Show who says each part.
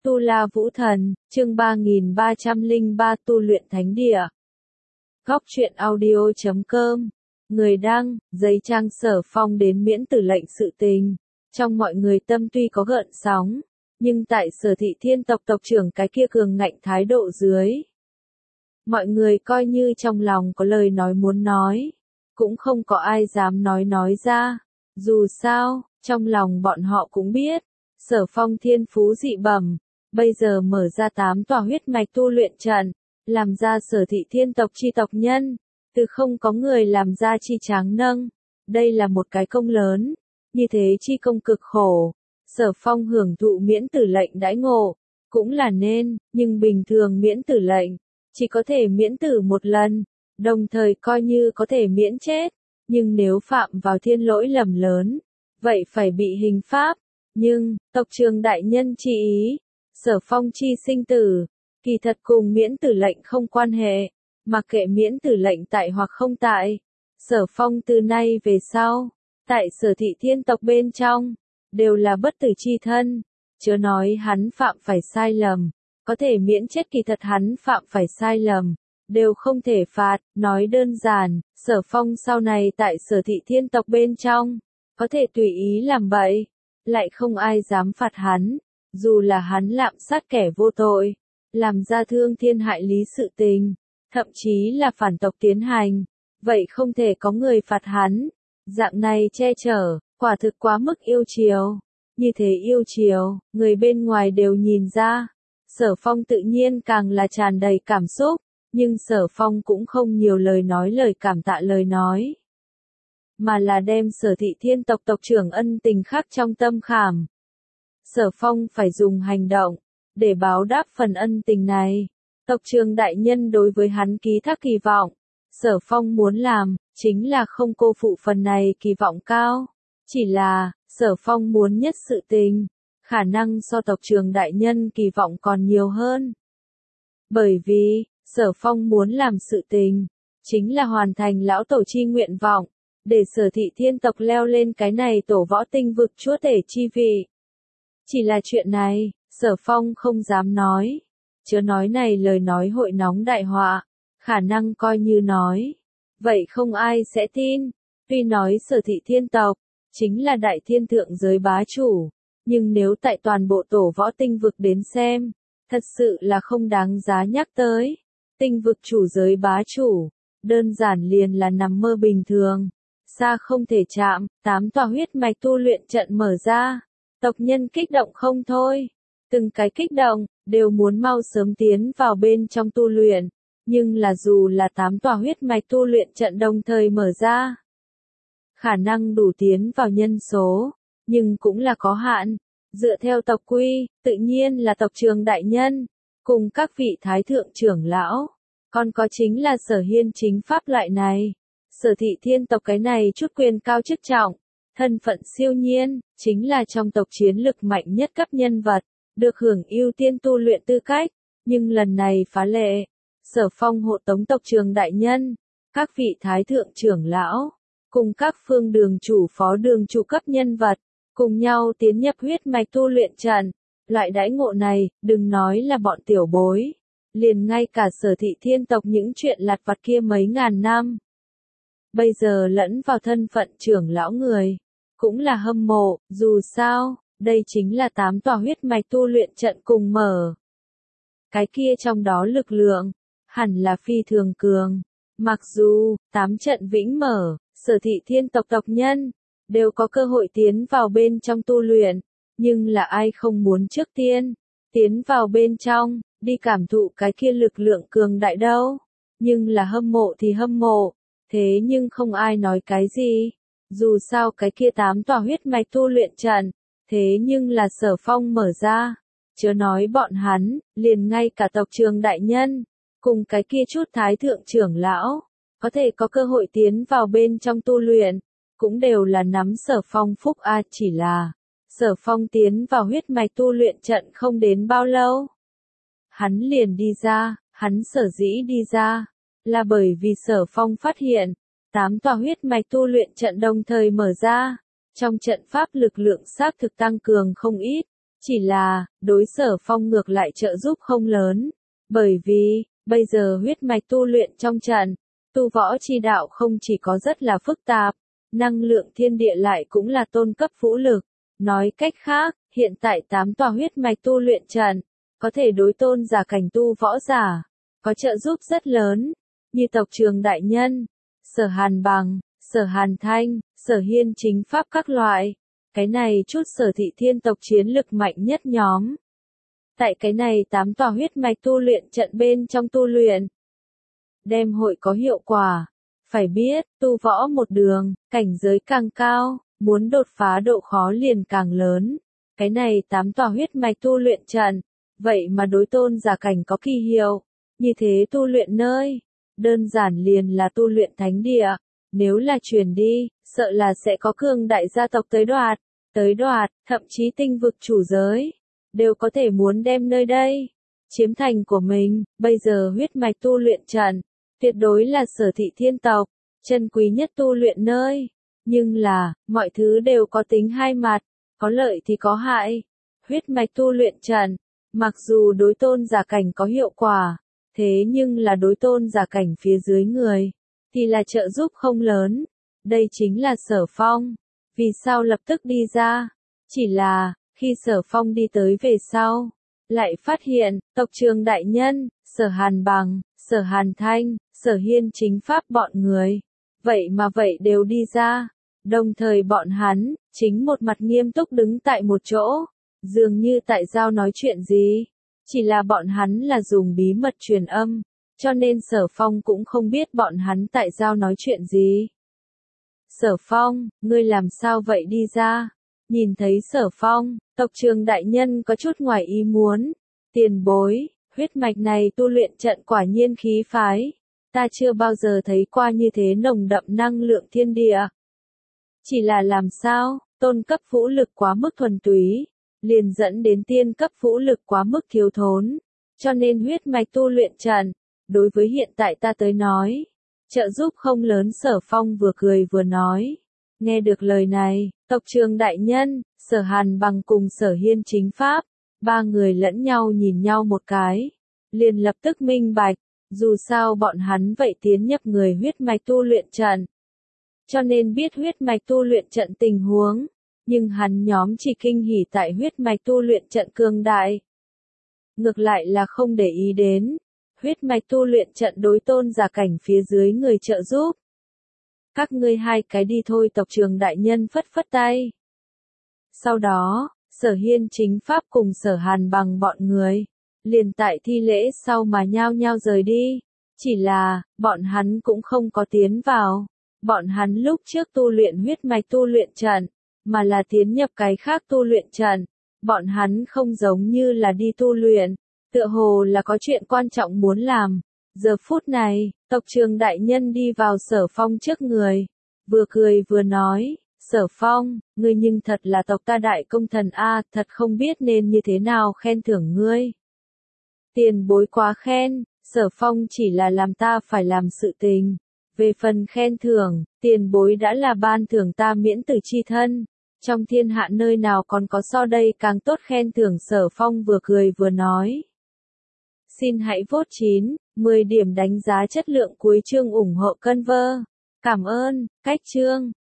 Speaker 1: Tu La Vũ Thần, chương 3303 tu luyện thánh địa. Góc truyện audio.com. Người đăng, giấy trang Sở Phong đến miễn tử lệnh sự tình. Trong mọi người tâm tuy có gợn sóng, nhưng tại Sở Thị Thiên tộc tộc trưởng cái kia cường ngạnh thái độ dưới. Mọi người coi như trong lòng có lời nói muốn nói, cũng không có ai dám nói ra. Dù sao, trong lòng bọn họ cũng biết, Sở Phong thiên phú dị bẩm, bây giờ mở ra 8 tòa huyết mạch tu luyện trận, làm ra Sở Thị Thiên tộc chi tộc nhân, từ không có người làm ra chi tráng nâng. Đây là một cái công lớn, như thế chi công cực khổ. Sở Phong hưởng thụ miễn tử lệnh đãi ngộ, cũng là nên, nhưng bình thường miễn tử lệnh, chỉ có thể miễn tử một lần, đồng thời coi như có thể miễn chết, nhưng nếu phạm vào thiên lỗi lầm lớn, vậy phải bị hình pháp. Nhưng, tộc trưởng đại nhân chi ý, Sở Phong chi sinh tử, kỳ thật cùng miễn tử lệnh không quan hệ, mặc kệ miễn tử lệnh tại hoặc không tại. Sở Phong từ nay về sau, tại Sở Thị Thiên tộc bên trong, đều là bất tử chi thân, chớ nói hắn phạm phải sai lầm, có thể miễn chết kỳ thật hắn phạm phải sai lầm, đều không thể phạt. Nói đơn giản, Sở Phong sau này tại Sở Thị Thiên tộc bên trong, có thể tùy ý làm bậy, lại không ai dám phạt hắn, dù là hắn lạm sát kẻ vô tội, làm ra thương thiên hại lý sự tình, thậm chí là phản tộc tiến hành, vậy không thể có người phạt hắn. Dạng này che chở, quả thực quá mức yêu chiều. Như thế yêu chiều, người bên ngoài đều nhìn ra. Sở Phong tự nhiên càng là tràn đầy cảm xúc, nhưng Sở Phong cũng không nhiều lời nói lời cảm tạ lời nói, mà là đem Sở Thị Thiên tộc tộc trưởng ân tình khắc trong tâm khảm. Sở Phong phải dùng hành động, để báo đáp phần ân tình này. Tộc trưởng đại nhân đối với hắn ký thác kỳ vọng, Sở Phong muốn làm, chính là không cô phụ phần này kỳ vọng cao. Chỉ là, Sở Phong muốn nhất sự tình, khả năng so tộc trưởng đại nhân kỳ vọng còn nhiều hơn. Bởi vì, Sở Phong muốn làm sự tình, chính là hoàn thành lão tổ chi nguyện vọng, để Sở Thị Thiên tộc leo lên cái này tổ võ tinh vực chúa tể chi vị. Chỉ là chuyện này, Sở Phong không dám nói, chớ nói này lời nói hội nóng đại họa, khả năng coi như nói, vậy không ai sẽ tin. Tuy nói Sở Thị Thiên tộc chính là đại thiên thượng giới bá chủ, nhưng nếu tại toàn bộ tổ võ tinh vực đến xem, thật sự là không đáng giá nhắc tới. Tinh vực chủ giới bá chủ, đơn giản liền là nằm mơ bình thường, xa không thể chạm. 8 tòa huyết mạch tu luyện trận mở ra, tộc nhân kích động không thôi, từng cái kích động, đều muốn mau sớm tiến vào bên trong tu luyện, nhưng là dù là 8 tòa huyết mạch tu luyện trận đồng thời mở ra, khả năng đủ tiến vào nhân số, nhưng cũng là có hạn. Dựa theo tộc quy, tự nhiên là tộc trưởng đại nhân, cùng các vị thái thượng trưởng lão, còn có chính là Sở Hiên chính pháp loại này. Sở Thị Thiên tộc cái này chút quyền cao chức trọng, thân phận siêu nhiên, chính là trong tộc chiến lực mạnh nhất cấp nhân vật, được hưởng ưu tiên tu luyện tư cách, nhưng lần này phá lệ. Sở Phong hộ tống tộc trưởng đại nhân, các vị thái thượng trưởng lão, cùng các phương đường chủ phó đường chủ cấp nhân vật, cùng nhau tiến nhập huyết mạch tu luyện trận. Loại đãi ngộ này, đừng nói là bọn tiểu bối, liền ngay cả Sở Thị Thiên tộc những chuyện lặt vặt kia mấy ngàn năm, bây giờ lẫn vào thân phận trưởng lão người, cũng là hâm mộ. Dù sao, đây chính là 8 tòa huyết mạch tu luyện trận cùng mở. Cái kia trong đó lực lượng, hẳn là phi thường cường. Mặc dù, 8 trận vĩnh mở, Sở Thị Thiên tộc tộc nhân, đều có cơ hội tiến vào bên trong tu luyện, nhưng là ai không muốn trước tiên, tiến vào bên trong, đi cảm thụ cái kia lực lượng cường đại đâu. Nhưng là hâm mộ thì hâm mộ, thế nhưng không ai nói cái gì. Dù sao cái kia 8 tòa huyết mạch tu luyện trận, thế nhưng là Sở Phong mở ra, chớ nói bọn hắn, liền ngay cả tộc trưởng đại nhân, cùng cái kia chút thái thượng trưởng lão, có thể có cơ hội tiến vào bên trong tu luyện, cũng đều là nắm Sở Phong phúc a. Chỉ là, Sở Phong tiến vào huyết mạch tu luyện trận không đến bao lâu, hắn liền đi ra. Hắn sở dĩ đi ra, là bởi vì Sở Phong phát hiện, 8 tòa huyết mạch tu luyện trận đồng thời mở ra, trong trận pháp lực lượng xác thực tăng cường không ít, Chỉ là, đối Sở Phong ngược lại trợ giúp không lớn, bởi vì, bây giờ huyết mạch tu luyện trong trận, tu võ chi đạo không chỉ có rất là phức tạp, năng lượng thiên địa lại cũng là tôn cấp vũ lực. Nói cách khác, hiện tại 8 tòa huyết mạch tu luyện trận, có thể đối tôn giả cảnh tu võ giả, có trợ giúp rất lớn, như tộc Trường Đại Nhân, Sở Hàn Bằng, Sở Hàn Thanh, Sở Hiên Chính Pháp các loại. Cái này chút Sở Thị Thiên tộc chiến lực mạnh nhất nhóm. Tại cái này 8 tòa huyết mạch tu luyện trận bên trong tu luyện, đem hội có hiệu quả. Phải biết, tu võ một đường, cảnh giới càng cao, muốn đột phá độ khó liền càng lớn. Cái này 8 tòa huyết mạch tu luyện trận, vậy mà đối tôn giả cảnh có kỳ hiệu. Như thế tu luyện nơi, đơn giản liền là tu luyện thánh địa. Nếu là truyền đi, sợ là sẽ có cường đại gia tộc tới đoạt, thậm chí tinh vực chủ giới, đều có thể muốn đem nơi đây, chiếm thành của mình. Bây giờ huyết mạch tu luyện trận, tuyệt đối là Sở Thị Thiên tộc, chân quý nhất tu luyện nơi. Nhưng là, mọi thứ đều có tính hai mặt, có lợi thì có hại. Huyết mạch tu luyện trận, mặc dù đối tôn giả cảnh có hiệu quả, thế nhưng là đối tôn giả cảnh phía dưới người, thì là trợ giúp không lớn. Đây chính là Sở Phong. Vì sao lập tức đi ra? Chỉ là, khi Sở Phong đi tới về sau, lại phát hiện, tộc Trường Đại Nhân, Sở Hàn Bằng, Sở Hàn Thanh, Sở Hiên Chính Pháp bọn người, vậy đều đi ra. Đồng thời bọn hắn, chính một mặt nghiêm túc đứng tại một chỗ, dường như tại giao nói chuyện gì. Chỉ là bọn hắn là dùng bí mật truyền âm, cho nên Sở Phong cũng không biết bọn hắn tại giao nói chuyện gì. Sở Phong, ngươi làm sao vậy đi ra? Nhìn thấy Sở Phong, tộc Trường Đại Nhân có chút ngoài ý muốn. Tiền bối, huyết mạch này tu luyện trận quả nhiên khí phái. Ta chưa bao giờ thấy qua như thế nồng đậm năng lượng thiên địa. Chỉ là làm sao, tôn cấp vũ lực quá mức thuần túy, liền dẫn đến tiên cấp vũ lực quá mức thiếu thốn. Cho nên huyết mạch tu luyện trận, đối với hiện tại ta tới nói, trợ giúp không lớn. Sở Phong vừa cười vừa nói. Nghe được lời này, tộc Trường Đại Nhân, Sở Hàn Bằng cùng Sở Hiên Chính Pháp, ba người lẫn nhau nhìn nhau một cái, liền lập tức minh bạch, dù sao bọn hắn vậy tiến nhập người huyết mạch tu luyện trận, cho nên biết huyết mạch tu luyện trận tình huống, nhưng hắn nhóm chỉ kinh hỉ tại huyết mạch tu luyện trận cường đại. Ngược lại là không để ý đến, huyết mạch tu luyện trận đối tôn giả cảnh phía dưới người trợ giúp. Các ngươi hai cái đi thôi, tộc Trường Đại Nhân phất phất tay. Sau đó, Sở Hiên Chính Pháp cùng Sở Hàn Bằng bọn người, liền tại thi lễ sau mà nhao nhao rời đi. Chỉ là, bọn hắn cũng không có tiến vào. Bọn hắn lúc trước tu luyện huyết mạch tu luyện trận, mà là tiến nhập cái khác tu luyện trận. Bọn hắn không giống như là đi tu luyện, tựa hồ là có chuyện quan trọng muốn làm. Giờ phút này, tộc Trường Đại Nhân đi vào Sở Phong trước người, vừa cười vừa nói, Sở Phong, ngươi nhưng thật là tộc ta đại công thần a, thật không biết nên như thế nào khen thưởng ngươi. Tiền bối quá khen, Sở Phong chỉ là làm ta phải làm sự tình. Về phần khen thưởng, tiền bối đã là ban thưởng ta miễn tử chi thân. Trong thiên hạ nơi nào còn có so đây càng tốt khen thưởng. Sở Phong vừa cười vừa nói. Xin hãy vote 9, 10 điểm đánh giá chất lượng cuối chương ủng hộ Conver. Cảm ơn, cách chương.